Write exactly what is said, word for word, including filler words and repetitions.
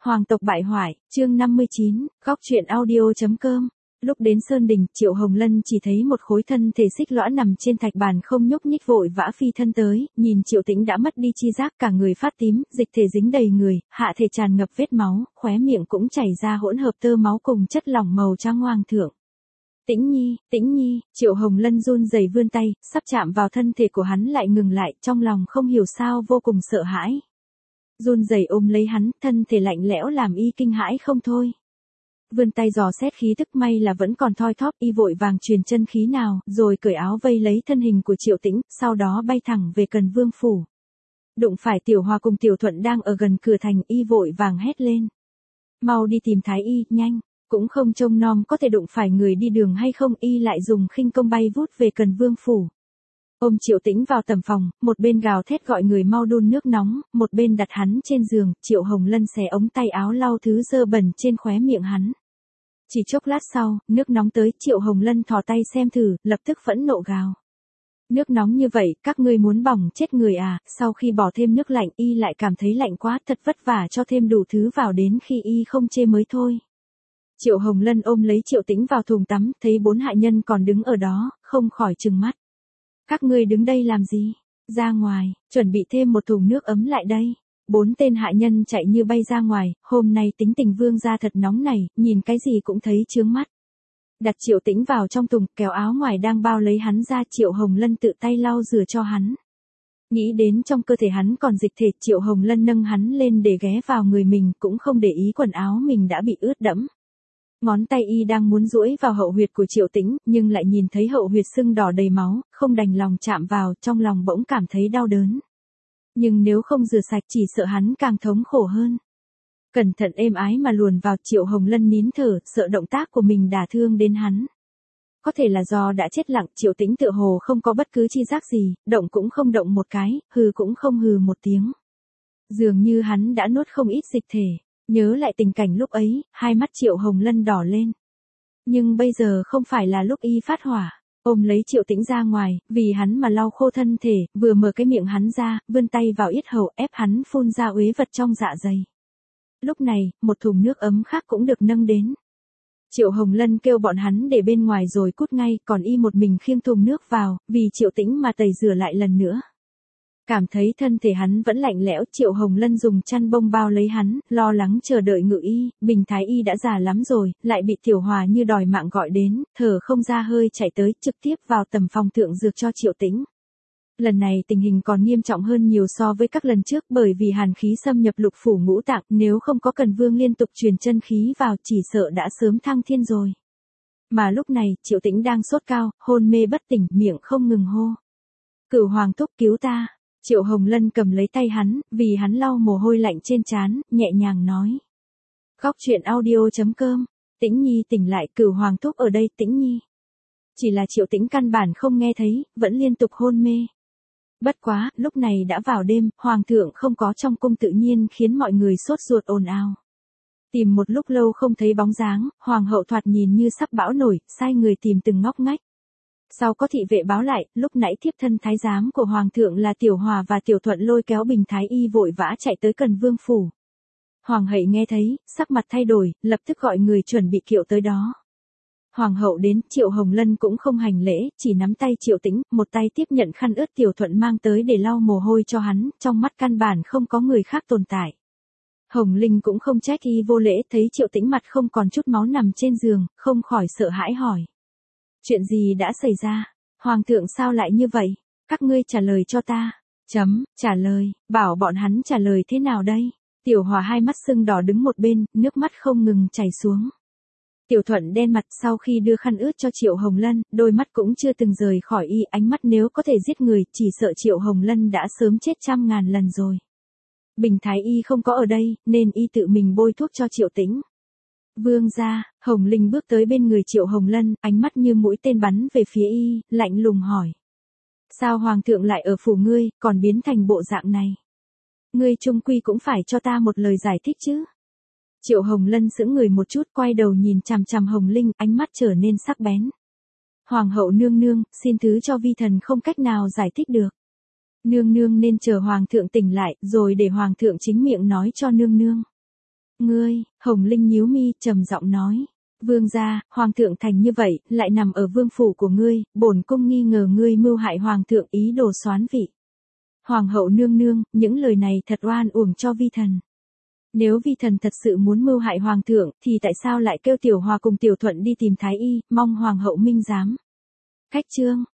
Hoàng tộc bại hoại, chương năm mươi chín, góc truyện audio.com. Lúc đến Sơn Đình, Triệu Hồng Lân chỉ thấy một khối thân thể xích lõa nằm trên thạch bàn không nhúc nhích, vội vã phi thân tới, nhìn Triệu Tĩnh đã mất đi chi giác, cả người phát tím, dịch thể dính đầy người, hạ thể tràn ngập vết máu, khóe miệng cũng chảy ra hỗn hợp tơ máu cùng chất lỏng màu trắng hoàng thượng. Tĩnh Nhi, Tĩnh Nhi, Triệu Hồng Lân run rẩy vươn tay, sắp chạm vào thân thể của hắn lại ngừng lại, trong lòng không hiểu sao vô cùng sợ hãi. Run rẩy ôm lấy hắn, thân thể lạnh lẽo làm y kinh hãi không thôi. Vươn tay dò xét khí tức, may là vẫn còn thoi thóp, y vội vàng truyền chân khí nào, rồi cởi áo vây lấy thân hình của Triệu Tĩnh, sau đó bay thẳng về Cần Vương phủ. Đụng phải Tiểu Hòa cùng Tiểu Thuận đang ở gần cửa thành, y vội vàng hét lên: "Mau đi tìm Thái y, nhanh!" Cũng không trông nom có thể đụng phải người đi đường hay không, y lại dùng khinh công bay vút về Cần Vương phủ. Ôm Triệu Tĩnh vào tầm phòng, một bên gào thét gọi người mau đun nước nóng, một bên đặt hắn trên giường. Triệu Hồng Lân xé ống tay áo lau thứ dơ bẩn trên khóe miệng hắn. Chỉ chốc lát sau, nước nóng tới, Triệu Hồng Lân thò tay xem thử, lập tức phẫn nộ gào: "Nước nóng như vậy, các ngươi muốn bỏng chết người à?" Sau khi bỏ thêm nước lạnh, y lại cảm thấy lạnh quá, thật vất vả cho thêm đủ thứ vào đến khi y không chê mới thôi. Triệu Hồng Lân ôm lấy Triệu Tĩnh vào thùng tắm, thấy bốn hạ nhân còn đứng ở đó, không khỏi trừng mắt: "Các ngươi đứng đây làm gì? Ra ngoài, chuẩn bị thêm một thùng nước ấm lại đây." Bốn tên hạ nhân chạy như bay ra ngoài, hôm nay tính tình vương gia thật nóng này, nhìn cái gì cũng thấy chướng mắt. Đặt Triệu Tĩnh vào trong thùng, kéo áo ngoài đang bao lấy hắn ra, Triệu Hồng Lân tự tay lau rửa cho hắn. Nghĩ đến trong cơ thể hắn còn dịch thể, Triệu Hồng Lân nâng hắn lên để ghé vào người mình, cũng không để ý quần áo mình đã bị ướt đẫm. Ngón tay y đang muốn duỗi vào hậu huyệt của Triệu Tĩnh, nhưng lại nhìn thấy hậu huyệt sưng đỏ đầy máu, không đành lòng chạm vào, trong lòng bỗng cảm thấy đau đớn. Nhưng nếu không rửa sạch chỉ sợ hắn càng thống khổ hơn. Cẩn thận êm ái mà luồn vào, Triệu Hồng Lân nín thở, sợ động tác của mình đả thương đến hắn. Có thể là do đã chết lặng, Triệu Tĩnh tựa hồ không có bất cứ chi giác gì, động cũng không động một cái, hừ cũng không hừ một tiếng. Dường như hắn đã nuốt không ít dịch thể. Nhớ lại tình cảnh lúc ấy, hai mắt Triệu Hồng Lân đỏ lên. Nhưng bây giờ không phải là lúc y phát hỏa. Ôm lấy Triệu Tĩnh ra ngoài, vì hắn mà lau khô thân thể, vừa mở cái miệng hắn ra, vươn tay vào yết hầu, ép hắn phun ra uế vật trong dạ dày. Lúc này, một thùng nước ấm khác cũng được nâng đến. Triệu Hồng Lân kêu bọn hắn để bên ngoài rồi cút ngay, còn y một mình khiêng thùng nước vào, vì Triệu Tĩnh mà tẩy rửa lại lần nữa. Cảm thấy thân thể hắn vẫn lạnh lẽo, Triệu Hồng Lân dùng chăn bông bao lấy hắn, lo lắng chờ đợi ngự y. Bình Thái y đã già lắm rồi, lại bị Tiểu Hòa như đòi mạng gọi đến, thở không ra hơi chạy tới, trực tiếp vào tầm phòng thượng dược cho Triệu Tĩnh. Lần này tình hình còn nghiêm trọng hơn nhiều so với các lần trước, bởi vì hàn khí xâm nhập lục phủ ngũ tạng, nếu không có Cần Vương liên tục truyền chân khí vào, chỉ sợ đã sớm thăng thiên rồi. Mà lúc này, Triệu Tĩnh đang sốt cao, hôn mê bất tỉnh, miệng không ngừng hô: "Cửu Hoàng thúc cứu ta!" Triệu Hồng Lân cầm lấy tay hắn, vì hắn lau mồ hôi lạnh trên trán, nhẹ nhàng nói: "Góc truyện audio.com, Tĩnh Nhi tỉnh lại, Cửu Hoàng thúc ở đây, Tĩnh Nhi." Chỉ là Triệu Tĩnh căn bản không nghe thấy, vẫn liên tục hôn mê. Bất quá, lúc này đã vào đêm, Hoàng thượng không có trong cung tự nhiên khiến mọi người sốt ruột ồn ào. Tìm một lúc lâu không thấy bóng dáng, Hoàng hậu thoạt nhìn như sắp bão nổi, sai người tìm từng ngóc ngách. Sau có thị vệ báo lại, lúc nãy thiếp thân thái giám của Hoàng thượng là Tiểu Hòa và Tiểu Thuận lôi kéo Bình Thái y vội vã chạy tới Cần Vương phủ. Hoàng hậu nghe thấy, sắc mặt thay đổi, lập tức gọi người chuẩn bị kiệu tới đó. Hoàng hậu đến, Triệu Hồng Lân cũng không hành lễ, chỉ nắm tay Triệu Tĩnh, một tay tiếp nhận khăn ướt Tiểu Thuận mang tới để lau mồ hôi cho hắn, trong mắt căn bản không có người khác tồn tại. Hồng Linh cũng không trách y vô lễ, thấy Triệu Tĩnh mặt không còn chút máu nằm trên giường, không khỏi sợ hãi hỏi: "Chuyện gì đã xảy ra? Hoàng thượng sao lại như vậy? Các ngươi trả lời cho ta." Chấm, trả lời, bảo bọn hắn trả lời thế nào đây? Tiểu Hòa hai mắt sưng đỏ đứng một bên, nước mắt không ngừng chảy xuống. Tiểu Thuận đen mặt, sau khi đưa khăn ướt cho Triệu Hồng Lân, đôi mắt cũng chưa từng rời khỏi y, ánh mắt nếu có thể giết người, chỉ sợ Triệu Hồng Lân đã sớm chết trăm ngàn lần rồi. Bình Thái y không có ở đây, nên y tự mình bôi thuốc cho Triệu Tĩnh. "Vương gia." Hồng Linh bước tới bên người Triệu Hồng Lân, ánh mắt như mũi tên bắn về phía y, lạnh lùng hỏi: "Sao Hoàng thượng lại ở phủ ngươi, còn biến thành bộ dạng này? Ngươi chung quy cũng phải cho ta một lời giải thích chứ." Triệu Hồng Lân sững người một chút, quay đầu nhìn chằm chằm Hồng Linh, ánh mắt trở nên sắc bén. "Hoàng hậu nương nương, xin thứ cho vi thần không cách nào giải thích được. Nương nương nên chờ Hoàng thượng tỉnh lại, rồi để Hoàng thượng chính miệng nói cho nương nương." Ngươi, Hồng Linh nhíu mi, trầm giọng nói. Vương gia, hoàng thượng thành như vậy, lại nằm ở vương phủ của ngươi, bổn cung nghi ngờ ngươi mưu hại hoàng thượng ý đồ soán vị. Hoàng hậu nương nương, những lời này thật oan uổng cho vi thần. Nếu vi thần thật sự muốn mưu hại hoàng thượng, thì tại sao lại kêu tiểu hòa cùng tiểu thuận đi tìm thái y, mong hoàng hậu minh giám. Khách trương,